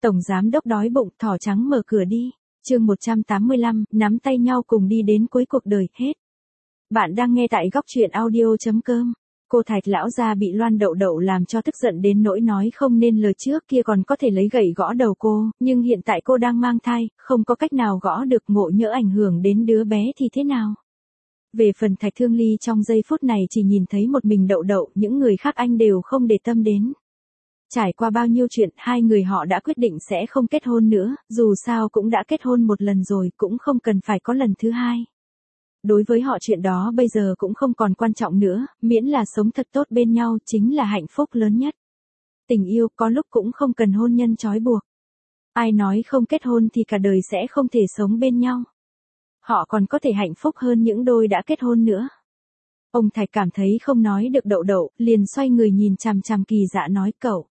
Tổng giám đốc đói bụng, thỏ trắng mở cửa đi. Chương 185, nắm tay nhau cùng đi đến cuối cuộc đời, hết. Bạn đang nghe tại góc truyện audio.com. Cô Thạch lão gia bị Loan Đậu Đậu làm cho tức giận đến nỗi nói không nên lời, trước kia còn có thể lấy gậy gõ đầu cô, nhưng hiện tại cô đang mang thai, không có cách nào gõ được, ngộ nhỡ ảnh hưởng đến đứa bé thì thế nào? Về phần Thạch Thương Ly trong giây phút này chỉ nhìn thấy một mình Đậu Đậu, những người khác anh đều không để tâm đến. Trải qua bao nhiêu chuyện, hai người họ đã quyết định sẽ không kết hôn nữa, dù sao cũng đã kết hôn một lần rồi, cũng không cần phải có lần thứ hai. Đối với họ chuyện đó bây giờ cũng không còn quan trọng nữa, miễn là sống thật tốt bên nhau chính là hạnh phúc lớn nhất. Tình yêu có lúc cũng không cần hôn nhân trói buộc. Ai nói không kết hôn thì cả đời sẽ không thể sống bên nhau. Họ còn có thể hạnh phúc hơn những đôi đã kết hôn nữa. Ông Thạch cảm thấy không nói được Đậu Đậu, liền xoay người nhìn chằm chằm Kỳ Dạ nói,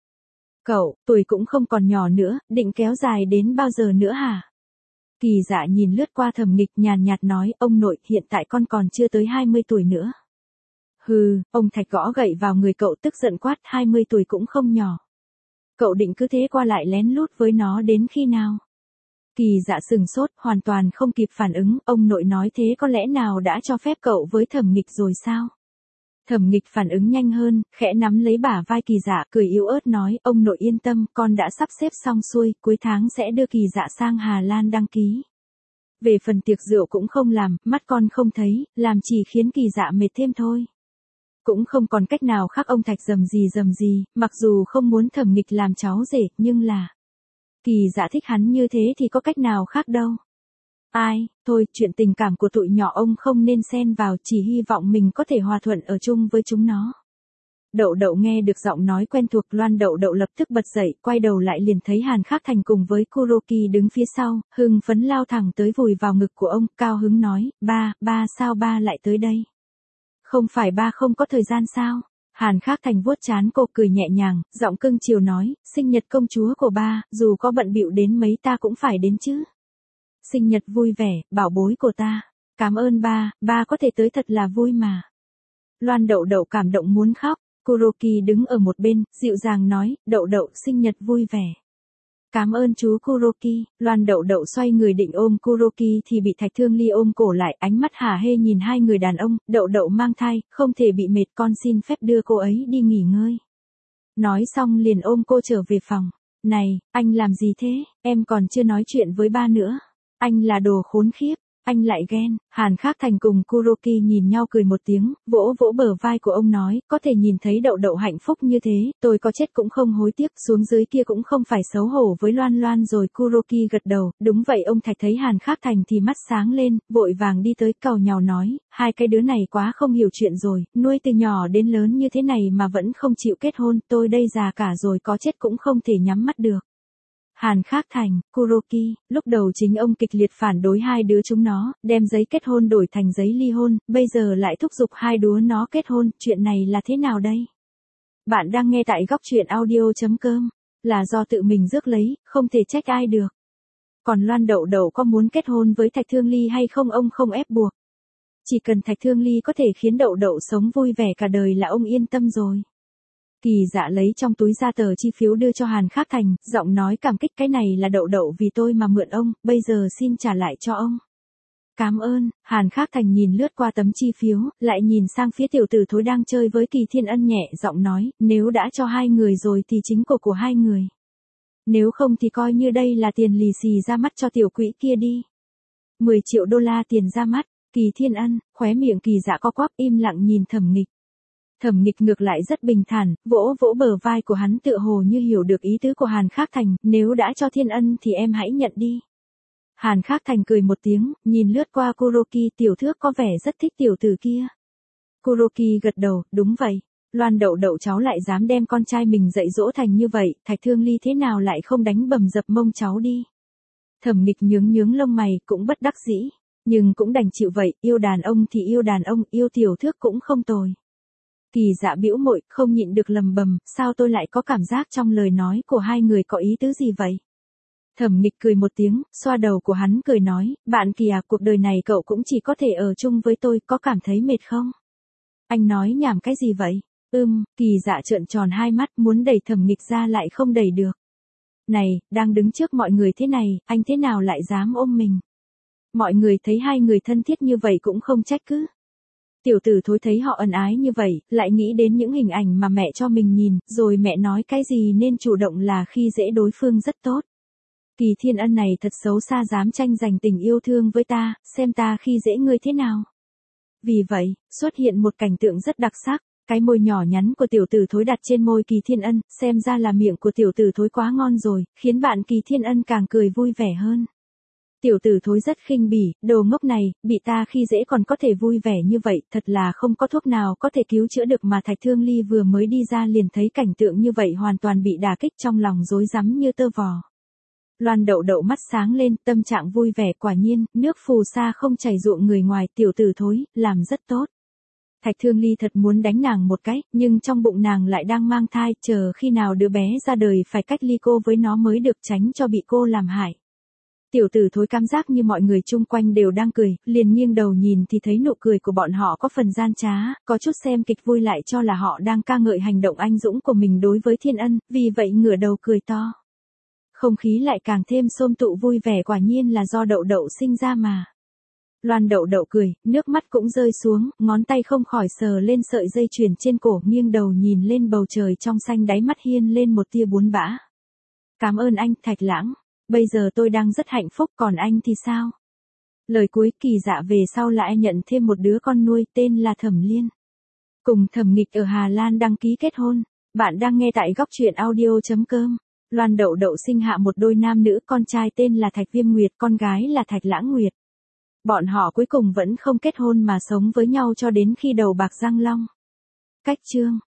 Cậu, tuổi cũng không còn nhỏ nữa, định kéo dài đến bao giờ nữa hả? Kỳ Dạ nhìn lướt qua Thẩm Nghịch nhàn nhạt nói, ông nội, hiện tại con còn chưa tới 20 tuổi nữa. Hừ, ông Thạch gõ gậy vào người cậu tức giận quát, 20 tuổi cũng không nhỏ. Cậu định cứ thế qua lại lén lút với nó đến khi nào? Kỳ Dạ sừng sốt, hoàn toàn không kịp phản ứng, ông nội nói thế có lẽ nào đã cho phép cậu với Thẩm Nghịch rồi sao? Thẩm Nghịch phản ứng nhanh hơn, khẽ nắm lấy bả vai Kỳ Dạ, cười yếu ớt nói, ông nội yên tâm, con đã sắp xếp xong xuôi, cuối tháng sẽ đưa Kỳ Dạ sang Hà Lan đăng ký. Về phần tiệc rượu cũng không làm, mắt con không thấy, làm chỉ khiến Kỳ Dạ mệt thêm thôi. Cũng không còn cách nào khác, ông Thạch rầm gì, mặc dù không muốn Thẩm Nghịch làm cháu rể, nhưng là Kỳ Dạ thích hắn như thế thì có cách nào khác đâu. Ai, thôi, chuyện tình cảm của tụi nhỏ ông không nên xen vào, chỉ hy vọng mình có thể hòa thuận ở chung với chúng nó. Đậu Đậu nghe được giọng nói quen thuộc, Loan Đậu Đậu lập tức bật dậy, quay đầu lại liền thấy Hàn Khắc Thành cùng với Kuroki đứng phía sau, hưng phấn lao thẳng tới vùi vào ngực của ông, cao hứng nói, ba sao ba lại tới đây? Không phải ba không có thời gian sao? Hàn Khắc Thành vuốt trán cô, cười nhẹ nhàng, giọng cưng chiều nói, sinh nhật công chúa của ba, dù có bận bịu đến mấy ta cũng phải đến chứ. Sinh nhật vui vẻ, bảo bối của ta. Cảm ơn ba có thể tới thật là vui mà. Loan Đậu Đậu cảm động muốn khóc. Kuroki đứng ở một bên, dịu dàng nói, Đậu Đậu sinh nhật vui vẻ. Cảm ơn chú Kuroki. Loan Đậu Đậu xoay người định ôm Kuroki thì bị Thạch Thương Ly ôm cổ lại, ánh mắt hả hê nhìn hai người đàn ông, Đậu Đậu mang thai, không thể bị mệt, con xin phép đưa cô ấy đi nghỉ ngơi. Nói xong liền ôm cô trở về phòng. Này, anh làm gì thế, em còn chưa nói chuyện với ba nữa. Anh là đồ khốn khiếp, anh lại ghen. Hàn Khắc Thành cùng Kuroki nhìn nhau cười một tiếng, vỗ vỗ bờ vai của ông nói, có thể nhìn thấy Đậu Đậu hạnh phúc như thế, tôi có chết cũng không hối tiếc, xuống dưới kia cũng không phải xấu hổ với Loan Loan rồi. Kuroki gật đầu, đúng vậy. Ông Thạch thấy Hàn Khắc Thành thì mắt sáng lên, vội vàng đi tới càu nhàu nói, hai cái đứa này quá không hiểu chuyện rồi, nuôi từ nhỏ đến lớn như thế này mà vẫn không chịu kết hôn, tôi đây già cả rồi có chết cũng không thể nhắm mắt được. Hàn Khắc Thành, Kuroki, lúc đầu chính ông kịch liệt phản đối hai đứa chúng nó, đem giấy kết hôn đổi thành giấy ly hôn, bây giờ lại thúc giục hai đứa nó kết hôn, chuyện này là thế nào đây? Bạn đang nghe tại góc truyện audio.com, là do tự mình rước lấy, không thể trách ai được. Còn Loan Đậu Đậu có muốn kết hôn với Thạch Thương Ly hay không ông không ép buộc. Chỉ cần Thạch Thương Ly có thể khiến Đậu Đậu sống vui vẻ cả đời là ông yên tâm rồi. Kỳ Dạ lấy trong túi ra tờ chi phiếu đưa cho Hàn Khắc Thành, giọng nói cảm kích, cái này là Đậu Đậu vì tôi mà mượn ông, bây giờ xin trả lại cho ông. Cảm ơn. Hàn Khắc Thành nhìn lướt qua tấm chi phiếu, lại nhìn sang phía tiểu tử thối đang chơi với Kỳ Thiên Ân, nhẹ giọng nói, nếu đã cho hai người rồi thì chính của hai người. Nếu không thì coi như đây là tiền lì xì ra mắt cho tiểu quỹ kia đi. 10 triệu đô la tiền ra mắt. Kỳ Thiên Ân, khóe miệng Kỳ Dạ co quắp, im lặng nhìn Thẩm Nghịch. Thẩm Nghịch ngược lại rất bình thản, vỗ vỗ bờ vai của hắn tựa hồ như hiểu được ý tứ của Hàn Khắc Thành, nếu đã cho Thiên Ân thì em hãy nhận đi. Hàn Khắc Thành cười một tiếng, nhìn lướt qua Kuroki, tiểu thước có vẻ rất thích tiểu tử kia. Kuroki gật đầu, đúng vậy. Loan Đậu Đậu cháu lại dám đem con trai mình dạy dỗ thành như vậy, Thạch Thương Ly thế nào lại không đánh bầm dập mông cháu đi. Thẩm Nghịch nhướng lông mày, cũng bất đắc dĩ, nhưng cũng đành chịu vậy, yêu đàn ông thì yêu đàn ông, yêu tiểu thước cũng không tồi. Kỳ Dạ bĩu môi, không nhịn được lầm bầm, sao tôi lại có cảm giác trong lời nói của hai người có ý tứ gì vậy? Thẩm Nghịch cười một tiếng, xoa đầu của hắn cười nói, bạn Kỳ à, cuộc đời này cậu cũng chỉ có thể ở chung với tôi, có cảm thấy mệt không? Anh nói nhảm cái gì vậy? Kỳ Dạ trợn tròn hai mắt, muốn đẩy Thẩm Nghịch ra lại không đẩy được. Này, đang đứng trước mọi người thế này, anh thế nào lại dám ôm mình? Mọi người thấy hai người thân thiết như vậy cũng không trách cứ. Tiểu tử thối thấy họ ân ái như vậy, lại nghĩ đến những hình ảnh mà mẹ cho mình nhìn, rồi mẹ nói cái gì nên chủ động là khi dễ đối phương rất tốt. Kỳ Thiên Ân này thật xấu xa dám tranh giành tình yêu thương với ta, xem ta khi dễ ngươi thế nào. Vì vậy, xuất hiện một cảnh tượng rất đặc sắc, cái môi nhỏ nhắn của tiểu tử thối đặt trên môi Kỳ Thiên Ân, xem ra là miệng của tiểu tử thối quá ngon rồi, khiến bạn Kỳ Thiên Ân càng cười vui vẻ hơn. Tiểu tử thối rất khinh bỉ, đồ ngốc này, bị ta khi dễ còn có thể vui vẻ như vậy, thật là không có thuốc nào có thể cứu chữa được mà Thạch Thương Ly vừa mới đi ra liền thấy cảnh tượng như vậy hoàn toàn bị đả kích trong lòng rối rắm như tơ vò. Loan Đậu Đậu mắt sáng lên, tâm trạng vui vẻ quả nhiên, nước phù sa không chảy ruộng người ngoài, tiểu tử thối, làm rất tốt. Thạch Thương Ly thật muốn đánh nàng một cái, nhưng trong bụng nàng lại đang mang thai, chờ khi nào đứa bé ra đời phải cách ly cô với nó mới được tránh cho bị cô làm hại. Tiểu tử thối cảm giác như mọi người chung quanh đều đang cười, liền nghiêng đầu nhìn thì thấy nụ cười của bọn họ có phần gian trá, có chút xem kịch vui lại cho là họ đang ca ngợi hành động anh dũng của mình đối với Thiên Ân, vì vậy ngửa đầu cười to. Không khí lại càng thêm xôm tụ vui vẻ quả nhiên là do Đậu Đậu sinh ra mà. Loan Đậu Đậu cười, nước mắt cũng rơi xuống, ngón tay không khỏi sờ lên sợi dây chuyền trên cổ, nghiêng đầu nhìn lên bầu trời trong xanh, đáy mắt hiên lên một tia buồn bã. Cảm ơn anh, Thạch Lãng. Bây giờ tôi đang rất hạnh phúc, còn anh thì sao? Lời cuối Kỳ Dạ về sau lại nhận thêm một đứa con nuôi tên là Thẩm Liên. Cùng Thẩm Nghịch ở Hà Lan đăng ký kết hôn. Bạn đang nghe tại góc truyện audio.com. Loan Đậu Đậu sinh hạ một đôi nam nữ, con trai tên là Thạch Viêm Nguyệt, con gái là Thạch Lãng Nguyệt. Bọn họ cuối cùng vẫn không kết hôn mà sống với nhau cho đến khi đầu bạc răng long. Cách chương